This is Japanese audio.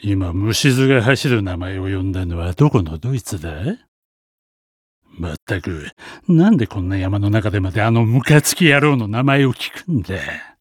今、虫唾が走る名前を呼んだのはどこのドイツだ？まったく、なんでこんな山の中でまであのムカつき野郎の名前を聞くんだ。